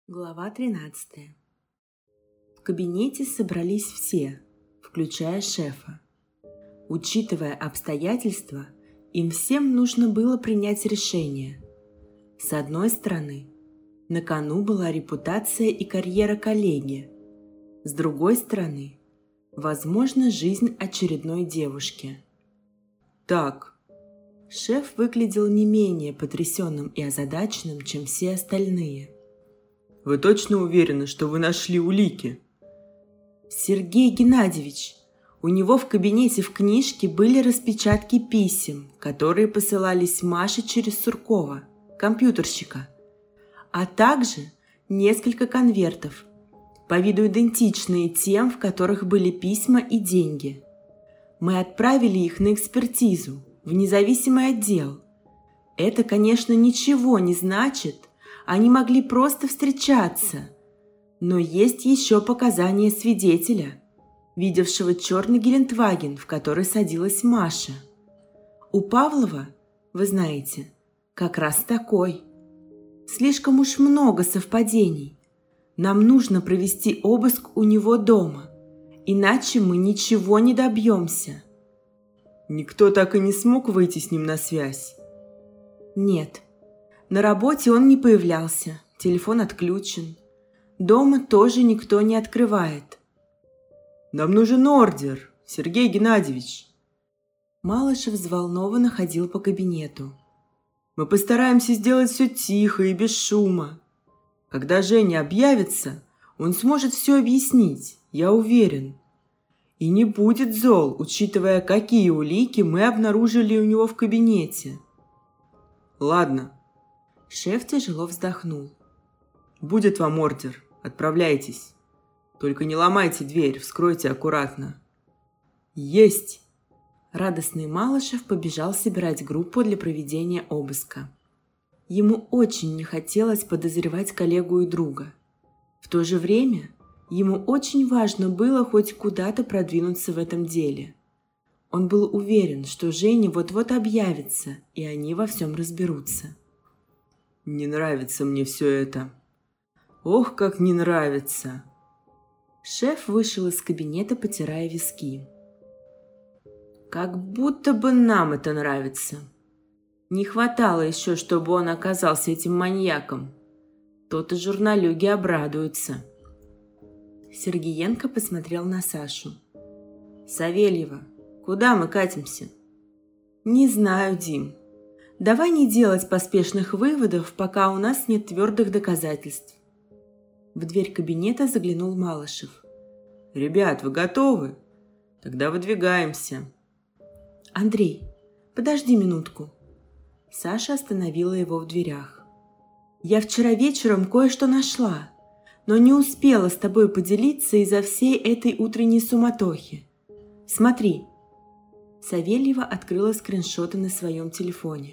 Глава 13. В кабинете собрались все, включая шефа. Учитывая обстоятельства, им всем нужно было принять решение. С одной стороны, на кону была репутация и карьера коллеги. С другой стороны, возможно, жизнь очередной девушки. Так, шеф выглядел не менее потрясенным и озадаченным, чем все остальные. Вы точно уверены, что вы нашли улики? Сергей Геннадьевич, у него в кабинете в книжке были распечатки писем, которые посылались Маше через Суркова, компьютерщика, а также несколько конвертов, по виду идентичные тем, в которых были письма и деньги. Мы отправили их на экспертизу в независимый отдел. Это, конечно, ничего не значит. Они могли просто встречаться. Но есть еще показания свидетеля, видевшего черный Гелендваген, в который садилась Маша. У Павлова, вы знаете, как раз такой. Слишком уж много совпадений. Нам нужно провести обыск у него дома, иначе мы ничего не добьемся. Никто так и не смог выйти с ним на связь? Нет. На работе он не появлялся, телефон отключен. Дома тоже никто не открывает. Нам нужен ордер, Сергей Геннадьевич. Малышев взволнованно ходил по кабинету. Мы постараемся сделать все тихо и без шума. Когда Женя объявится, он сможет все объяснить, я уверен. И не будет зол, учитывая, какие улики мы обнаружили у него в кабинете. Ладно. Шеф тяжело вздохнул. Будет вам ордер, отправляйтесь. Только не ломайте дверь, вскройте аккуратно. Есть! Радостный Малышев побежал собирать группу для проведения обыска. Ему очень не хотелось подозревать коллегу и друга. В то же время ему очень важно было хоть куда-то продвинуться в этом деле. Он был уверен, что Женя вот-вот объявится, и они во всем разберутся. Не нравится мне все это. Ох, как не нравится. Шеф вышел из кабинета, потирая виски. Как будто бы нам это нравится. Не хватало еще, чтобы он оказался этим маньяком. То-то журналюги обрадуются. Сергеенко посмотрел на Сашу. Савельева, куда мы катимся? Не знаю, Дим. Давай не делать поспешных выводов, пока у нас нет твердых доказательств. В дверь кабинета заглянул Малышев. Ребят, вы готовы? Тогда выдвигаемся. Андрей, подожди минутку. Саша остановила его в дверях. Я вчера вечером кое-что нашла, но не успела с тобой поделиться из-за всей этой утренней суматохи. Смотри. Савельева открыла скриншоты на своем телефоне.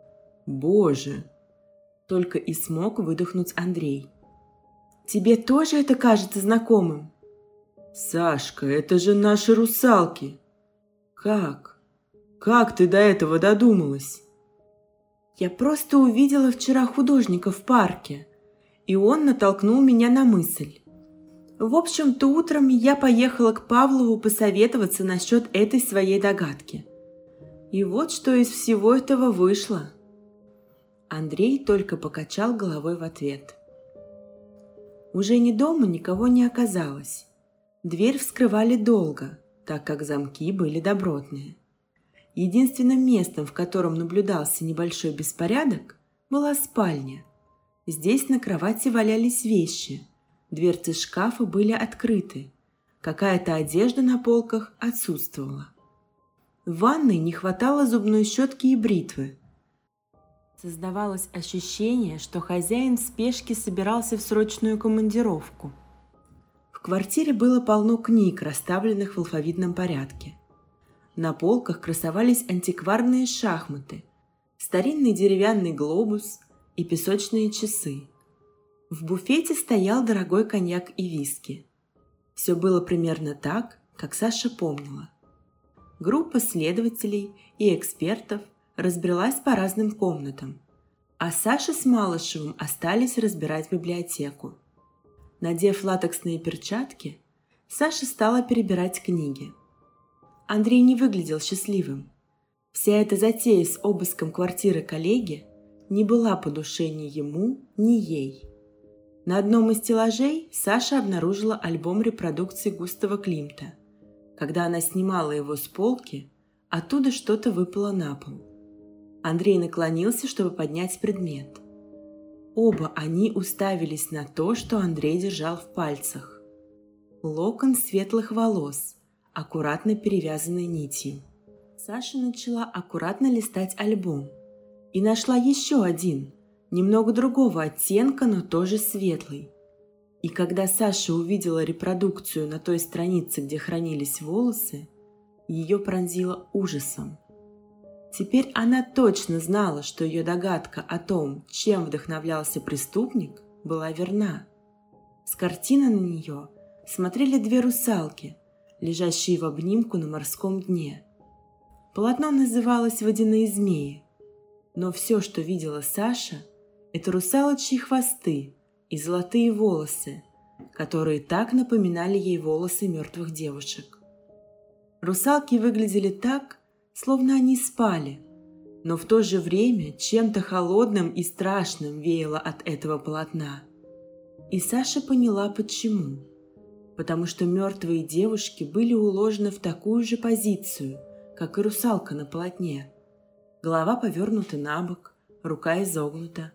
Боже! Только и смог выдохнуть Андрей. Тебе тоже это кажется знакомым? Сашка, это же наши русалки. Как? Как ты до этого додумалась? Я просто увидела вчера художника в парке, и он натолкнул меня на мысль. В общем-то, утром я поехала к Павлову посоветоваться насчет этой своей догадки. И вот что из всего этого вышло. Андрей только покачал головой в ответ. Уже не дома никого не оказалось. Дверь вскрывали долго, так как замки были добротные. Единственным местом, в котором наблюдался небольшой беспорядок, была спальня. Здесь на кровати валялись вещи, дверцы шкафа были открыты, какая-то одежда на полках отсутствовала. В ванной не хватало зубной щетки и бритвы. Создавалось ощущение, что хозяин в спешке собирался в срочную командировку. В квартире было полно книг, расставленных в алфавитном порядке. На полках красовались антикварные шахматы, старинный деревянный глобус и песочные часы. В буфете стоял дорогой коньяк и виски. Все было примерно так, как Саша помнила. Группа следователей и экспертов разбрелась по разным комнатам. А Саша с Малышевым остались разбирать библиотеку. Надев латексные перчатки, Саша стала перебирать книги. Андрей не выглядел счастливым. Вся эта затея с обыском квартиры коллеги не была по душе ни ему, ни ей. На одном из стеллажей Саша обнаружила альбом репродукций Густава Климта. Когда она снимала его с полки, оттуда что-то выпало на пол. Андрей наклонился, чтобы поднять предмет. Оба они уставились на то, что Андрей держал в пальцах. Локон светлых волос, аккуратно перевязанный нитью. Саша начала аккуратно листать альбом и нашла еще один, немного другого оттенка, но тоже светлый. И когда Саша увидела репродукцию на той странице, где хранились волосы, ее пронзило ужасом. Теперь она точно знала, что ее догадка о том, чем вдохновлялся преступник, была верна. С картины на нее смотрели две русалки, лежащие в обнимку на морском дне. Полотно называлось «Водяные змеи», но все, что видела Саша, это русалочьи хвосты и золотые волосы, которые так напоминали ей волосы мертвых девушек. Русалки выглядели так, словно они спали, но в то же время чем-то холодным и страшным веяло от этого полотна. И Саша поняла, почему. Потому что мертвые девушки были уложены в такую же позицию, как и русалка на полотне. Голова повернута на бок, рука изогнута.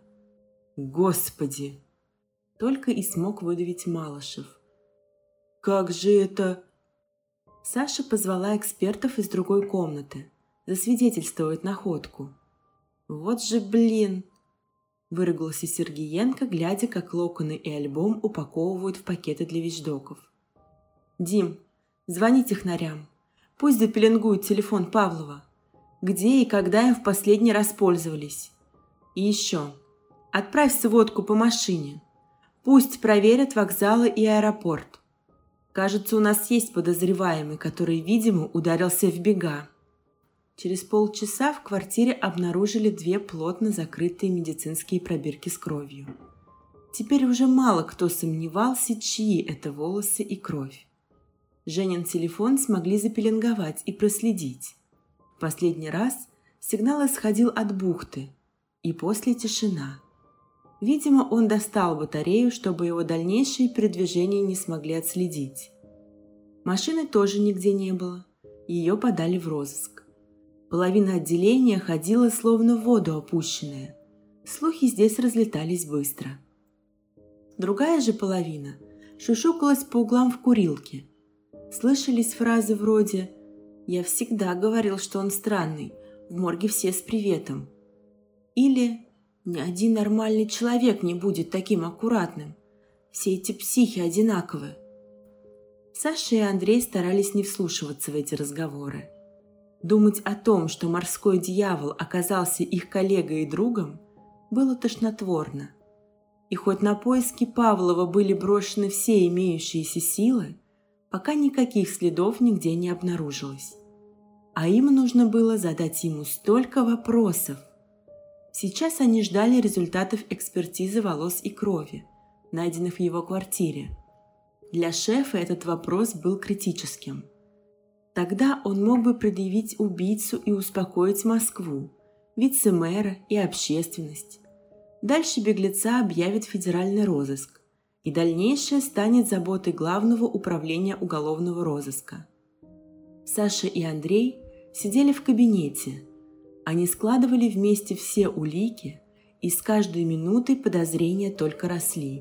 «Господи!» — только и смог выдавить Малышев. «Как же это...» Саша позвала экспертов из другой комнаты засвидетельствовать находку. «Вот же блин!» — выругался Сергеенко, глядя, как локоны и альбом упаковывают в пакеты для вещдоков. «Дим, звони технарям. Пусть запеленгуют телефон Павлова. Где и когда им в последний раз пользовались. И еще, отправь сводку по машине. Пусть проверят вокзалы и аэропорт. Кажется, у нас есть подозреваемый, который, видимо, ударился в бега». Через полчаса в квартире обнаружили две плотно закрытые медицинские пробирки с кровью. Теперь уже мало кто сомневался, чьи это волосы и кровь. Женин телефон смогли запеленговать и проследить. В последний раз сигнал исходил от бухты, и после тишина. Видимо, он достал батарею, чтобы его дальнейшие передвижения не смогли отследить. Машины тоже нигде не было, ее подали в розыск. Половина отделения ходила словно в воду опущенная. Слухи здесь разлетались быстро. Другая же половина шушукалась по углам в курилке. Слышались фразы вроде «Я всегда говорил, что он странный, в морге все с приветом». Или «Ни один нормальный человек не будет таким аккуратным. Все эти психи одинаковы». Саша и Андрей старались не вслушиваться в эти разговоры. Думать о том, что морской дьявол оказался их коллегой и другом, было тошнотворно. И хоть на поиски Павлова были брошены все имеющиеся силы, пока никаких следов нигде не обнаружилось. А им нужно было задать ему столько вопросов. Сейчас они ждали результатов экспертизы волос и крови, найденных в его квартире. Для шефа этот вопрос был критическим. Тогда он мог бы предъявить убийцу и успокоить Москву, вице-мэра и общественность. Дальше беглеца объявит федеральный розыск, и дальнейшее станет заботой Главного управления уголовного розыска. Саша и Андрей сидели в кабинете. Они складывали вместе все улики, и с каждой минутой подозрения только росли.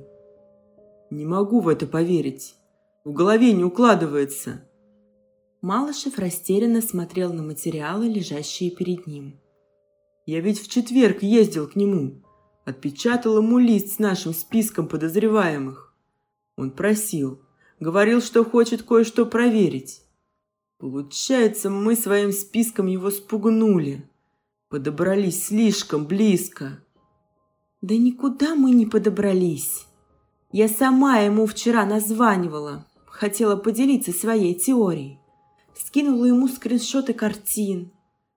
«Не могу в это поверить. В голове не укладывается». Малышев растерянно смотрел на материалы, лежащие перед ним. «Я ведь в четверг ездил к нему. Отпечатал ему лист с нашим списком подозреваемых. Он просил, говорил, что хочет кое-что проверить. Получается, мы своим списком его спугнули. Подобрались слишком близко». «Да никуда мы не подобрались. Я сама ему вчера названивала, хотела поделиться своей теорией. Скинула ему скриншоты картин.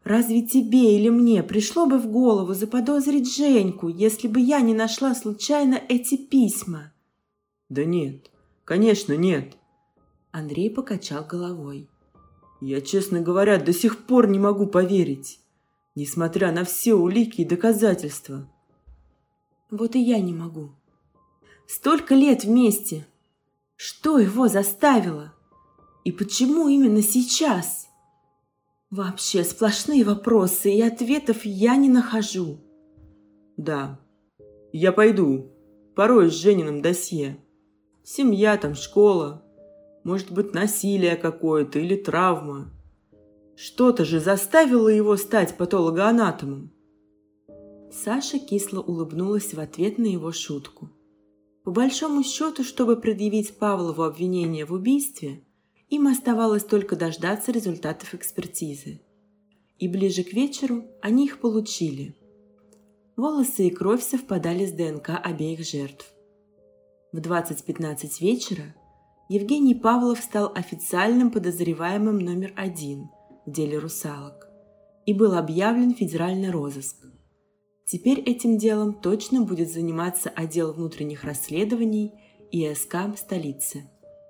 Разве тебе или мне пришло бы в голову заподозрить Женьку, если бы я не нашла случайно эти письма? Да нет, конечно нет. Андрей покачал головой. Я, честно говоря, до сих пор не могу поверить, несмотря на все улики и доказательства. Вот и я не могу. Столько лет вместе. Что его заставило? И почему именно сейчас? Вообще сплошные вопросы, и ответов я не нахожу. Да, я пойду, пороюсь с Жениным досье. Семья там, школа, может быть, насилие какое-то или травма. Что-то же заставило его стать патологоанатомом. Саша кисло улыбнулась в ответ на его шутку. По большому счету, чтобы предъявить Павлову обвинение в убийстве, им оставалось только дождаться результатов экспертизы. И ближе к вечеру они их получили. Волосы и кровь совпадали с ДНК обеих жертв. В 20:15 вечера Евгений Павлов стал официальным подозреваемым номер 1 в деле русалок и был объявлен в федеральный розыск. Теперь этим делом точно будет заниматься отдел внутренних расследований ИСК столицы.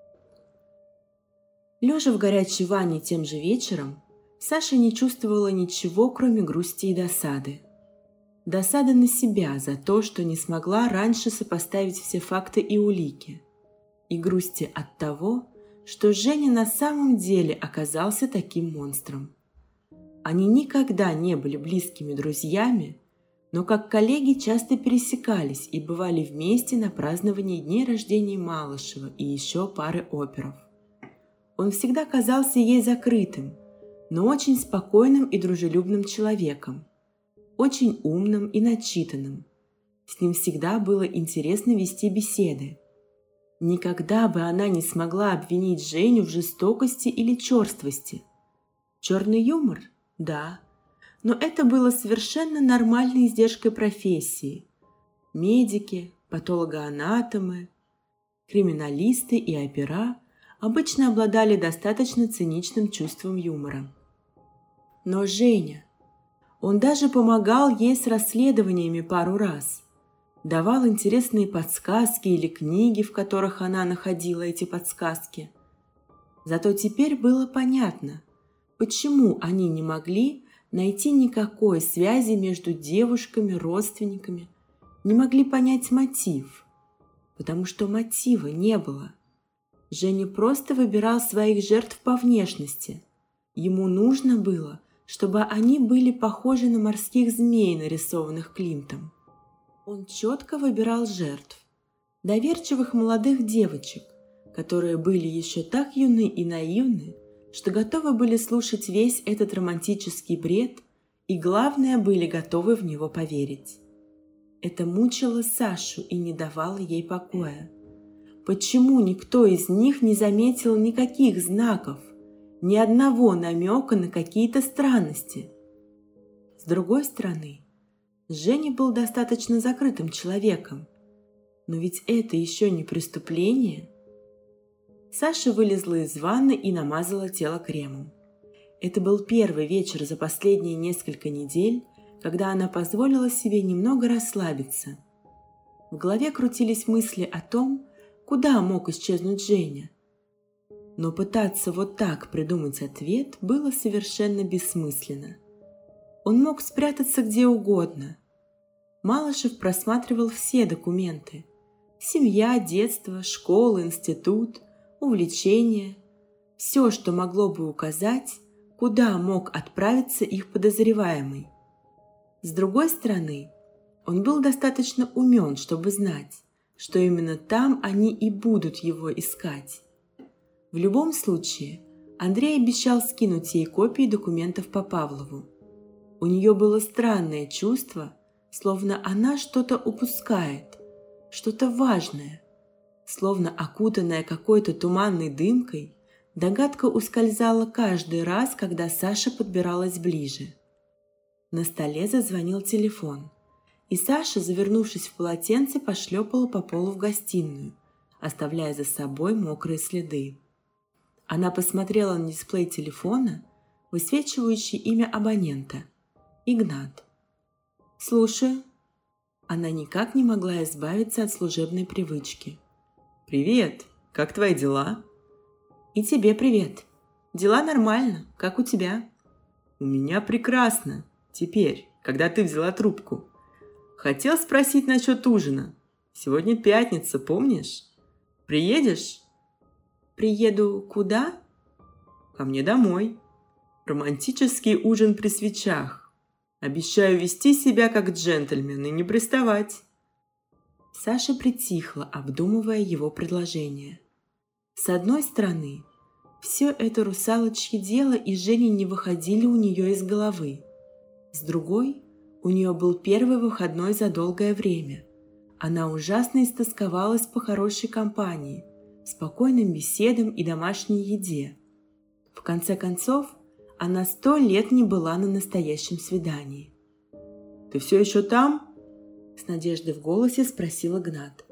Лежа в горячей ванне тем же вечером, Саша не чувствовала ничего, кроме грусти и досады. Досада на себя за то, что не смогла раньше сопоставить все факты и улики. И грусти от того, что Женя на самом деле оказался таким монстром. Они никогда не были близкими друзьями, но как коллеги часто пересекались и бывали вместе на праздновании дней рождения Малышева и еще пары оперов. Он всегда казался ей закрытым, но очень спокойным и дружелюбным человеком, очень умным и начитанным. С ним всегда было интересно вести беседы. Никогда бы она не смогла обвинить Женю в жестокости или черствости. Черный юмор? Да. Но это было совершенно нормальной издержкой профессии. Медики, патологоанатомы, криминалисты и опера обычно обладали достаточно циничным чувством юмора. Но Женя... Он даже помогал ей с расследованиями пару раз. Давал интересные подсказки или книги, в которых она находила эти подсказки. Зато теперь было понятно, почему они не могли найти никакой связи между девушками, родственниками, не могли понять мотив, потому что мотива не было. Женя просто выбирал своих жертв по внешности. Ему нужно было, чтобы они были похожи на морских змей, нарисованных Климтом. Он четко выбирал жертв, доверчивых молодых девочек, которые были еще так юны и наивны, что готовы были слушать весь этот романтический бред и, главное, были готовы в него поверить. Это мучило Сашу и не давало ей покоя. Почему никто из них не заметил никаких знаков, ни одного намека на какие-то странности? С другой стороны, Женя был достаточно закрытым человеком. Но ведь это еще не преступление. Саша вылезла из ванны и намазала тело кремом. Это был первый вечер за последние несколько недель, когда она позволила себе немного расслабиться. В голове крутились мысли о том, куда мог исчезнуть Женя. Но пытаться вот так придумать ответ было совершенно бессмысленно. Он мог спрятаться где угодно. Малышев просматривал все документы. Семья, детство, школа, институт, увлечения. Все, что могло бы указать, куда мог отправиться их подозреваемый. С другой стороны, он был достаточно умен, чтобы знать, что именно там они и будут его искать. В любом случае, Андрей обещал скинуть ей копии документов по Павлову. У нее было странное чувство, словно она что-то упускает, что-то важное. Словно окутанная какой-то туманной дымкой, догадка ускользала каждый раз, когда Саша подбиралась ближе. На столе зазвонил телефон, и Саша, завернувшись в полотенце, пошлепала по полу в гостиную, оставляя за собой мокрые следы. Она посмотрела на дисплей телефона, высвечивающий имя абонента – Игнат. «Слушаю». Она никак не могла избавиться от служебной привычки. «Привет! Как твои дела?» «И тебе привет. Дела нормально. Как у тебя?» «У меня прекрасно. Теперь, когда ты взяла трубку. Хотел спросить насчет ужина. Сегодня пятница, помнишь? Приедешь?» «Приеду куда?» «Ко мне домой. Романтический ужин при свечах. Обещаю вести себя как джентльмен и не приставать». Саша притихла, обдумывая его предложение. С одной стороны, все это русалочье дело и Женя не выходили у нее из головы. С другой, у нее был первый выходной за долгое время. Она ужасно истосковалась по хорошей компании, спокойным беседам и домашней еде. В конце концов, она 100 лет не была на настоящем свидании. «Ты все еще там?» — с надеждой в голосе спросил Игнат.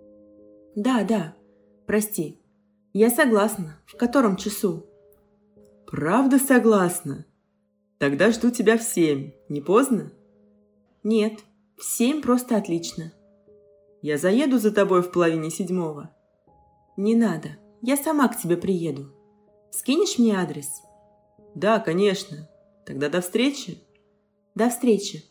«Да, прости. Я согласна. В котором часу?» «Правда согласна? Тогда жду тебя в 7. Не поздно?» «Нет, в 7 просто отлично». «Я заеду за тобой в половине 7. «Не надо. Я сама к тебе приеду. Скинешь мне адрес?» «Да, конечно. Тогда до встречи». «До встречи».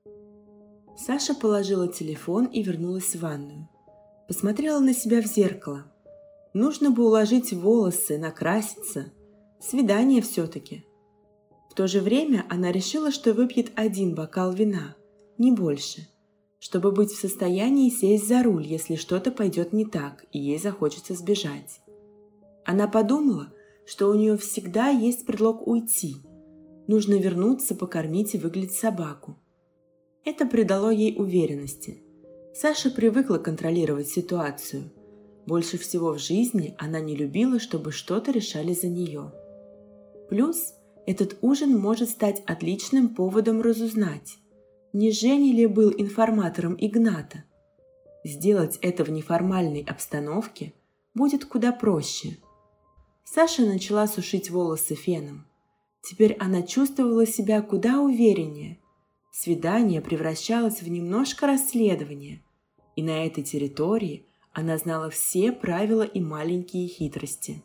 Саша положила телефон и вернулась в ванную. Посмотрела на себя в зеркало. Нужно бы уложить волосы, накраситься. Свидание все-таки. В то же время она решила, что выпьет 1 бокал вина, не больше, чтобы быть в состоянии сесть за руль, если что-то пойдет не так и ей захочется сбежать. Она подумала, что у нее всегда есть предлог уйти. Нужно вернуться, покормить и выгулять собаку. Это придало ей уверенности. Саша привыкла контролировать ситуацию. Больше всего в жизни она не любила, чтобы что-то решали за нее. Плюс этот ужин может стать отличным поводом разузнать, не Женя ли был информатором Игната. Сделать это в неформальной обстановке будет куда проще. Саша начала сушить волосы феном. Теперь она чувствовала себя куда увереннее. Свидание превращалось в немножко расследование, и на этой территории она знала все правила и маленькие хитрости.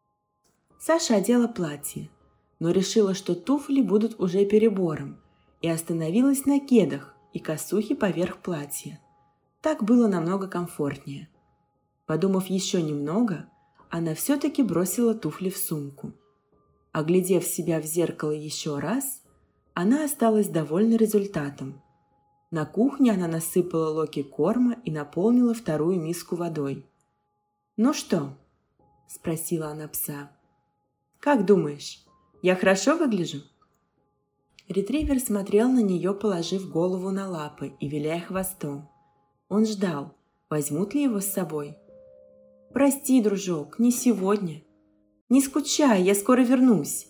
Саша одела платье, но решила, что туфли будут уже перебором, и остановилась на кедах и косухе поверх платья. Так было намного комфортнее. Подумав еще немного, она все-таки бросила туфли в сумку. Оглядев себя в зеркало еще раз, она осталась довольна результатом. На кухне она насыпала локи корма и наполнила 2-ю миску водой. «Ну что?» – спросила она пса. «Как думаешь, я хорошо выгляжу?» Ретривер смотрел на нее, положив голову на лапы и виляя хвостом. Он ждал, возьмут ли его с собой. «Прости, дружок, не сегодня. Не скучай, я скоро вернусь».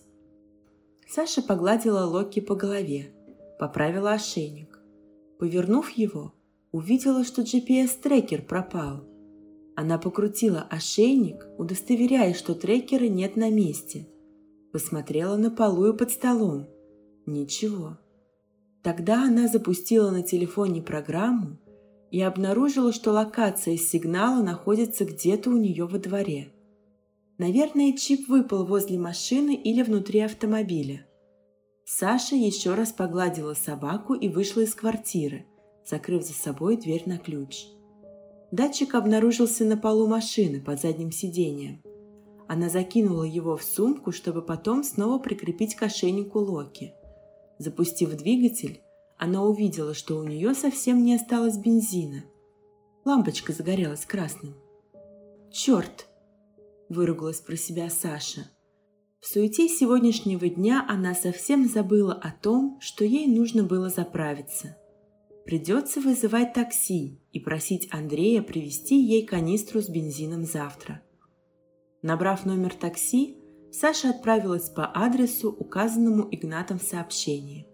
Саша погладила Локи по голове, поправила ошейник. Повернув его, увидела, что GPS-трекер пропал. Она покрутила ошейник, удостоверяясь, что трекера нет на месте. Посмотрела на полу и под столом. Ничего. Тогда она запустила на телефоне программу и обнаружила, что локация сигнала находится где-то у нее во дворе. Наверное, чип выпал возле машины или внутри автомобиля. Саша еще раз погладила собаку и вышла из квартиры, закрыв за собой дверь на ключ. Датчик обнаружился на полу машины под задним сиденьем. Она закинула его в сумку, чтобы потом снова прикрепить к ошейнику Локи. Запустив двигатель, она увидела, что у нее совсем не осталось бензина. Лампочка загорелась красным. «Черт!» – выругалась про себя Саша. В суете сегодняшнего дня она совсем забыла о том, что ей нужно было заправиться. Придется вызывать такси и просить Андрея привезти ей канистру с бензином завтра. Набрав номер такси, Саша отправилась по адресу, указанному Игнатом в сообщении.